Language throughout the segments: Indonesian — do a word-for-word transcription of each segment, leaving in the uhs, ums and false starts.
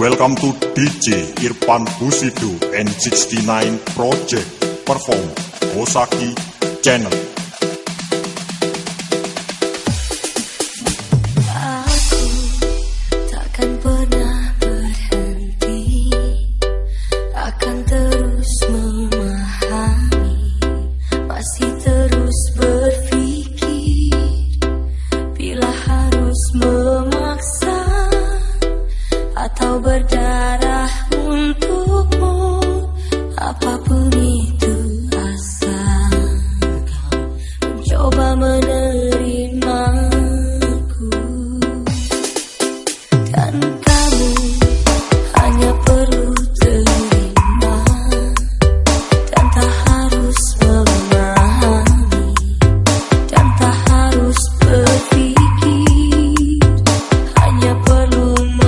Welcome to D J Irfan Husido N sixty-nine Project perform Osaki Channel. Aku takkan pernah berhenti, akan terus memahami, masih terus berpikir, bila harus memaksa atau berdarah untukmu, apapun itu asal kau mencoba menerimaku. Dan kamu hanya perlu terima, dan tak harus memahami, dan tak harus berpikir, hanya perlu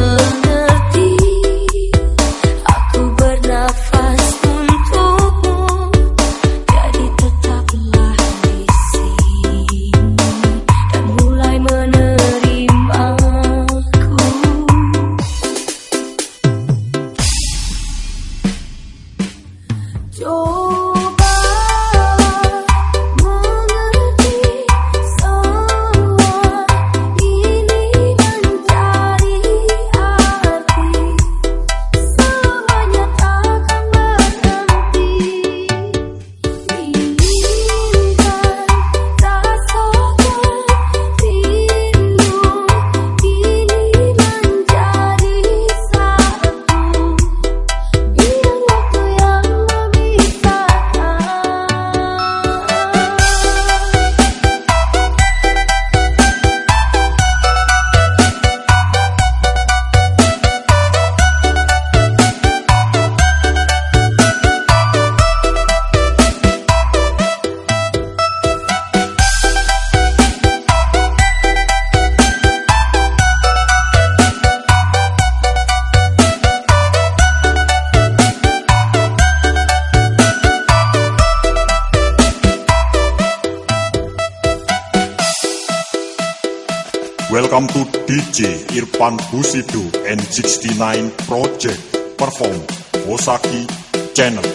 Welcome to D J Irfan Husido N sixty-nine Project perform Osaki Channel.